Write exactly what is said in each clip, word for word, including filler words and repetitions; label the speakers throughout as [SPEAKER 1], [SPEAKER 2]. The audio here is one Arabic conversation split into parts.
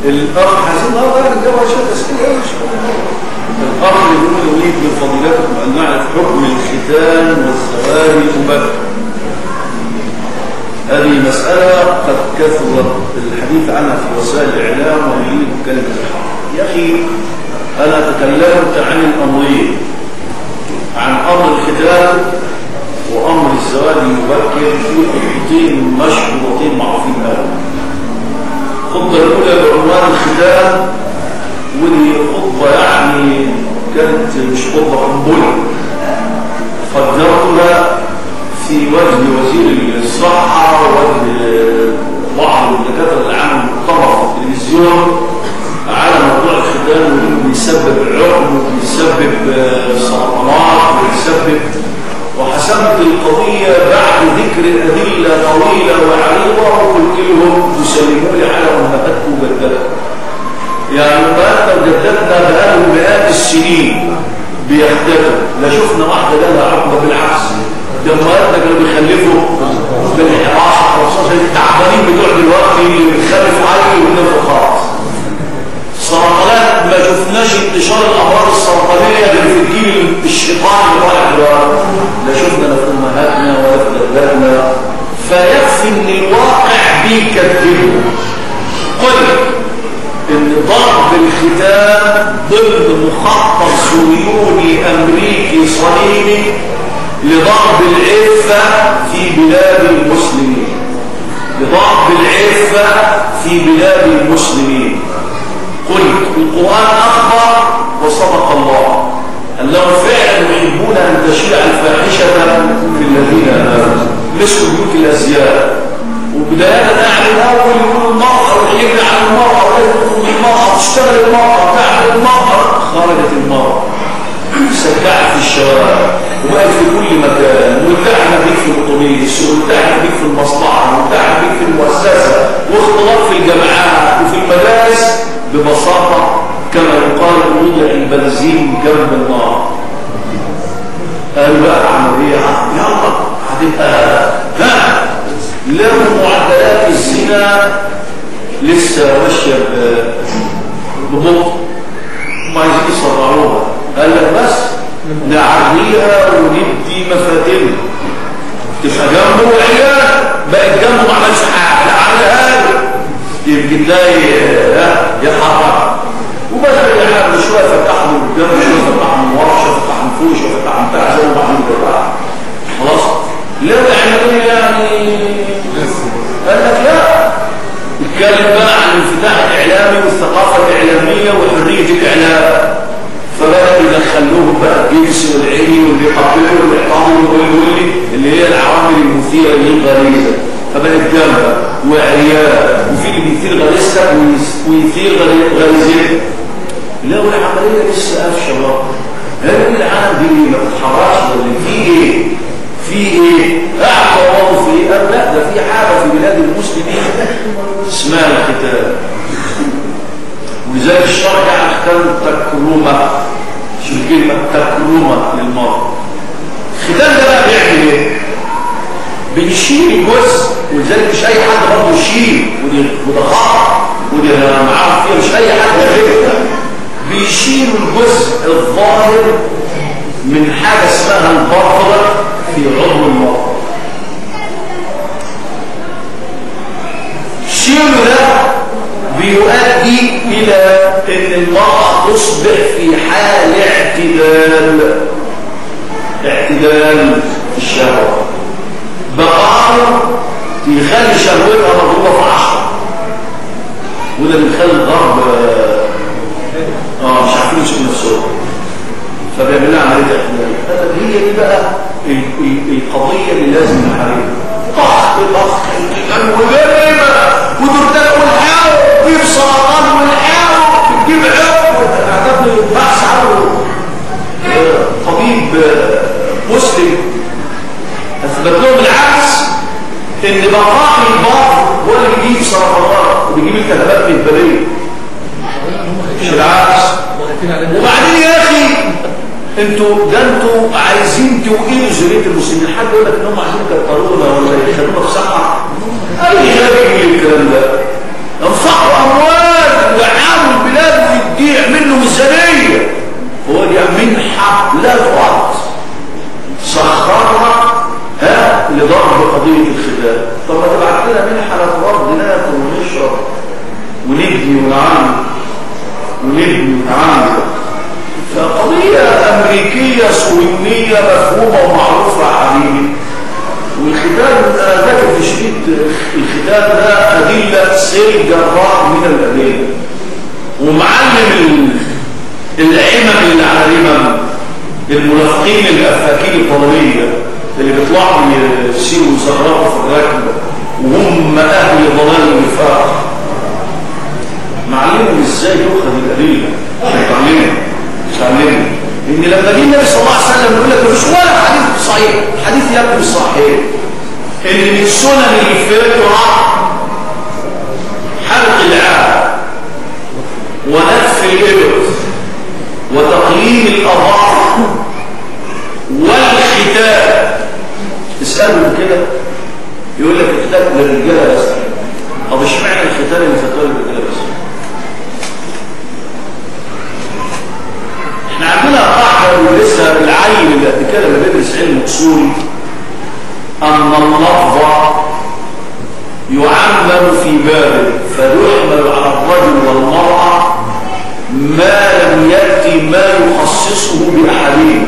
[SPEAKER 1] الأخ حسين الله قال الجواب شيء تسكيل الأخ يقول يريد من فضيلتكم أن نعرف حكم الختان والزواج المبكر. هذه مسألة قد كثر الحديث عنها في وسائل الإعلام ونريد كلمة الحق. يا أخي أنا تكلمت عن الأمرين، عن أمر الختان وأمر الزواج المبكر في خطوتين مشهورتين معروفين هذا. الخطبة الأولى بعنوان الختان، ودي خطبة يعني كانت مش خطبة قنبلة، قدرتها في وجه وزير الصحة ووجه بعض الدكاترة العام المؤتمر في التلفزيون على موضوع الختان، وانه بيسبب عقم وبيسبب سرطانات وبيسبب، وحسمت القضية بعد ذكر أدلة طويلة وعريضة وقلت لهم تسلموا لي على أمهاتكم وجدتكم. يعني أمهاتنا وجدتنا بقالهم مئات السنين بيحتفلوا، لا شفنا واحدة لها عقبة، بالعكس ده أمهاتنا كانوا بيخلفوا بالإحراش خصوصا التعبانين بتوع دلوقتي اللي بيخلفوا عيل وينفوا خالص. السرطانات ما شفناش انتشار الأمراض السرطانية غير في الجيل الشيطاني اللي طالع دلوقتي، لا شفنا لا في أمهاتنا ولا في أولادنا. فيكفي إن الواقع بيكذبه. قل إن ضرب الختان ضمن مخطط صهيوني أمريكي صليبي لضرب العفة في بلاد المسلمين، لضرب العفة في بلاد المسلمين. قلت القرآن أخبر وصدق الله أنهم فعلا يحبون أن تشيع الفاحشة في الذين آمنوا مثل بيوت الأزياء. وبداية نعمل الأول يقول المرأة والحجر عن المرأة ولا تدخل المرأة تشتغل المرأة تعمل المرأة. خرجت المرأة سكعت في الشوارع وبقت في كل مكان، والتحنا بيك في الأوتوبيس والتحنا بيك في المصنع والتحنا بيك في المؤسسة واختلاط في الجامعات وفي المدارس. ببساطة كما يقال وضع البنزين جنب النار. قالوا بقى عملية يلا هتبقى ها لو معدلات الزنا لسه ماشية ببطء ما عايزين يصرعوها. قال لك بس نعريها وندي مفاتنها تبقى جنبه وعيال بقت جنبه ما عملش حاجة لا عملها يمكن تلاقي يحرك وبدأ يحرك شوية فتح له قدام شوية فتح من ورا شوية فتح من فوق شوية فتح من تحت زي ما بعمل كده خلاص. لو اعملوا يعني قال لك لا اتكلم بقى عن الانفتاح الإعلامي والثقافة الإعلامية وحرية الإعلام. فبدأ يدخلوهم بقى الجنس والعلي واللي يقبلوا واللي يحطوا واللي اللي هي العوامل المثيرة للغريزة. فبقت جنبه وعيال وفي اللي بيثير غريزتك ويثير غريزتك. لو العملية لسه قافشة بقى هل العالم دي ما بتتحركش ولا في ايه؟ في ايه؟ قاعد الله في ايه؟ قال لا ده في حاجة في بلاد المسلمين اسمها الختان. ولذلك الشرع جعل الختان تكرمة. شو الكلمة؟ تكرمة للمرأة. الختان ده بقى بيعمل ايه؟ بنشيل الجزء، ولذلك مش اي حد برضه يشيل وده خطأ ودي معاه فيها مش اي حد يعملها. بيشيل الجزء الظاهر من حاجه اسمها البطره في عضو المرأة. شيله ده بيؤدي الى ان المرأة تصبح في حال اعتدال اعتدال الشهوة. بقاله يخلي شهوتها مضروبة في عشرة، وده بيخلي الغرب اه مش عارفين يشوفوا نفسهم فبيعمل لها عملية اعتدال. هي دي بقى القضية اللي لازم نحاربها. ضغط ضغط وجريمة ودردان والحاو وتجيب سرطان والحاو وتجيب عقم. اعتبر البحث عنه طبيب مسلم اثبت لهم العكس، ان بقاء البطن هو اللي بيجيب سرطانات وبيجيب التهابات البريه مش العكس. وبعدين يا اخي انتوا ده انتوا عايزين توقيوا ذريه المسلمين. حد يقول لك ان هم عايزين يكترونا ولا يخلونا في صحه؟ اي غبي يقول الكلام ده. انفقوا اموال ميزانية، هو دي منحة لا تعد سخرها ها لضرب قضية الختان. طب ما تبعت لنا منحة لا تعد ناكل ونشرب ونبني ونعمل ونبني ونعمل. فقضية أمريكية صهيونية مفهومة ومعروفة يا حبيبي. والختان أنا ذاكر في شديد الختان ده أدلة سيل جراء من الأدلة، ومعلم العمم اللي على الرمم المنافقين الأفاكين الضلالية اللي بيطلعوا يسيروا ويزغرقوا في الركب وهم أهل ضلال النفاق، معلمهم ازاي يؤخذ الأدلة. مش هيتعلمهم مش هيتعلمهم ان لما جه النبي صلى الله عليه وسلم يقول لك مفيش ولا حديث صحيح، حديث يبدو صحيح ان من سنن الفطره حلق العانه ونتف الابط وتقليم الاظافر والختان. اسالهم كده يقول لك الختان للرجاله بس. طب اشمعنى الختان اللي فتوى للرجاله بس؟ احنا عندنا قاعده ولسه العين اللي قد كده اللي بيدرس علم اصولي ان اللفظ يعمم في بابه فيحمل على الرجل والمراه ما لم ياتي ما يخصصه باحدهم.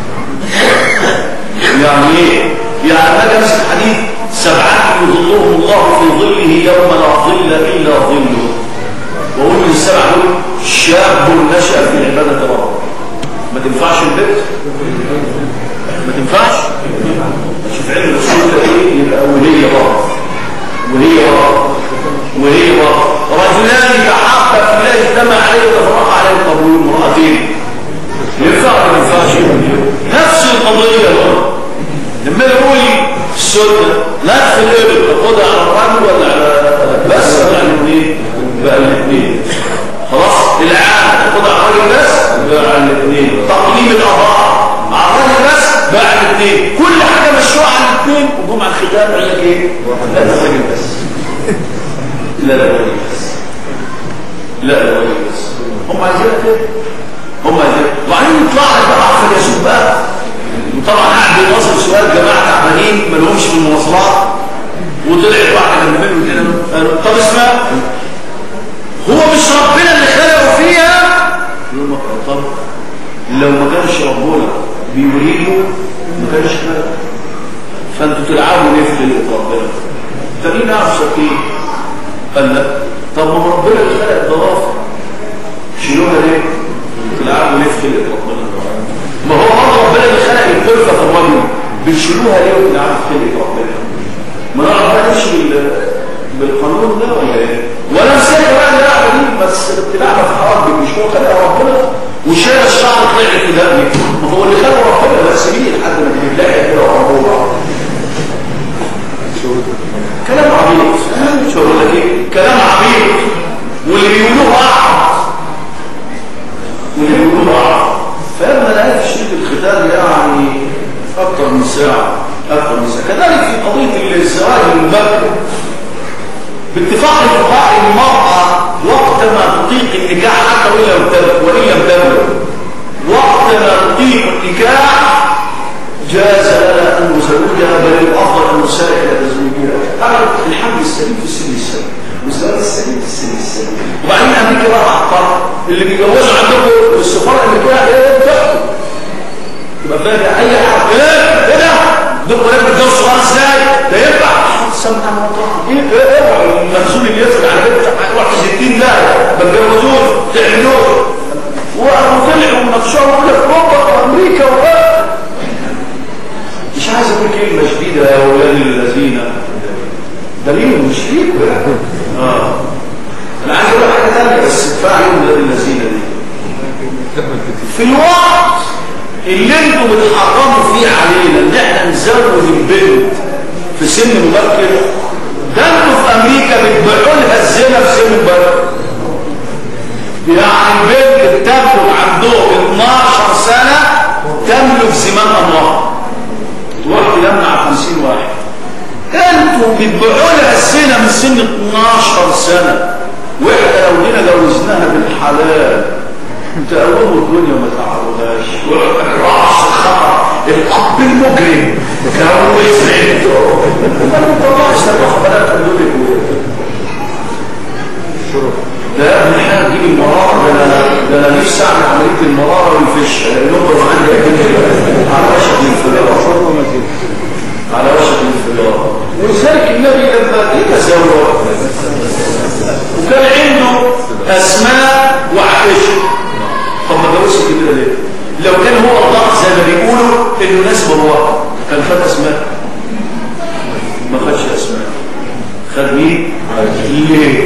[SPEAKER 1] يعني ايه؟ يعني ما جالس الحديث سبعه يظلهم الله في ظله يوم لا ظل الا ظله، واقول من السبعه دول شاب نشا في عباده ربه. ما تنفعش البيت؟ ما تنفعش؟ شوف علم الاصول ده ايه؟ يبقى وهي بقى وهي بقى وهي بقى رجلان تحابا في الله اجتمع عليه وتفرق عليه القبول امرأتين. ينفع ولا ما ينفعش؟ نفس القضيه بقى. لما يقول السنه نفس الابل تاخدها على الرجل ولا على بس ولا على الاثنين؟ بقى الاثنين. خلاص العام تاخدها على الرجل بس بقى على الاثنين. تقليم الاظافر على الرجل بس بقى على الاثنين. كل حاجه مشروعه على الاثنين. وجم على الختام قال لك ايه؟ لا ده الرجل بس. لا لا الرجل بس. لا لا الرجل بس. هم عايزين كده. هم عايزين. وبعدين يطلع لك بقى عفوا يا شوف بقى. وطبعا قاعد بيوصل سؤال جماعه تعبانين ما لهمش في المواصلات، وطلعت واحده من منهم كده قالوا طب اسمع هو مش ربنا اللي خلقه فيها؟ يقول لك طب لو ما كانش ربنا بيريده ما كانش خلق، فانتوا تلعبوا ليه في خلقه ربنا؟ فمين اعرف ايه؟ قال لا طب ما ربنا اللي خلق الضوافر شيلوها ليه؟ تلعبوا ليه في خلقه ربنا؟ ما هو برضه ربنا اللي خلق الخلفه في الرجل بتشيلوها ليه وتلعبوا في خلقه ربنا؟ ما نعرف بقى نمشي بالقانون ده ولا ايه؟ ولا مساله بقى اللعبه دي بس بتلعبها في حرب مش هو خلقها ربنا وشايل الشعر طلع في دمي. ما هو اللي خلق ربنا بس مين لحد ما تلاقي كده وراء كلام عبيط. مش هقول لك ايه؟ كلام عبيط واللي بيقولوه اعرض واللي بيقولوه اعرض. فلما لقيت في شريط الختان يعني اكثر من ساعه اكثر من ساعه. كذلك في قضيه الزواج المبكر باتفاق الفقهاء المرأة وقت ما تطيق النكاح حتى وإن لم تبلغ وإن لم تبلغ وقت ما تطيق النكاح جاز لنا أن نزوجها بل الأفضل أن نسارع إلى تزويجها. هذا الحمل السليم في السن السليم والزواج السليم في السن السليم. وبعدين أمريكا بقى أحقر اللي بيجوزوا عندكم السفارة النكاح إيه بتحكم تبقى فاهم أي حاجة إيه إيه ده؟ دول ولاد بتجوز صغار إزاي؟ ده ينفع سمعا وطاعا. ايه ايه المنزول اللي يسرق على كده هيروح في ستين لا بتجوزوه تعملوه وطلعوا ونفسهم يقول لك اوروبا وامريكا وغيرها. مش عايز اقول كلمه شديده يا اولاد الذين دليل مش فيكم يعني. اه انا عايز اقول حاجه ثانيه بس ادفع لهم اولاد الذين دي في الوقت اللي انتم بتحرموا فيه علينا ان احنا نزوج البنت في سن مبكر. ده انتوا في امريكا بتبيعوا لها الزنا في سن مبكر. يعني البنت بتبلغ عندهم اتناشر سنه تملك زمام امرها تروح تلمع خمسين واحد. انتوا بتبيعوا لها الزنا من سن اتناشر سنه. واحنا لو جينا جوزناها بالحلال تقوموا الدنيا وما تعرضهاش راس الخطر الاب المجرم جوز بنته ما تطلعش تروح بلد تقول ده ابن حاجه تجيب المراره. ده انا ده انا نفسي اعمل عمليه المراره والفش ينظر عندي على وشك الانفجار على وشك الانفجار. ولذلك النبي لما تزوج وكان عنده اسماء وعائشه. طب ما جوزش كده ليه؟ لو كان هو الله زي ما بيقولوا انه ناس بالواقع كان خد اسماء. ما خدش اسماء. خد مين؟ ليه؟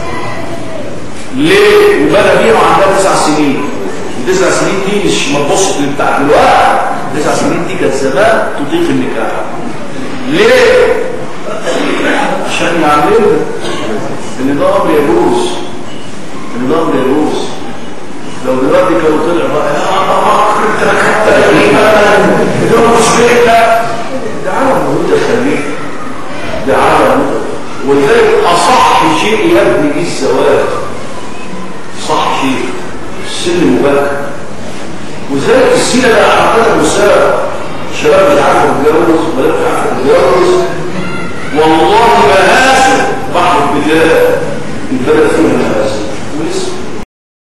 [SPEAKER 1] ليه؟ وبقى بيها عندها تسع سنين. التسع سنين دي مش متبص بتاع دلوقتي. تسع سنين دي كانت زمان تطيق النكاح. ليه؟ عشان يعلمنا ان ده امر يجوز. ان ده امر يجوز. لو دلوقتي كانوا طلع بقى يا الله انت ركبت تقريبا ده مش بيئة. ده عالم متخلف. ده عالم. ولذلك اصح شيء يبني به الزواج صح شيء السن المبكر. وذلك السينة بقى عقدها مساء شباب بيتعرفوا يتجوز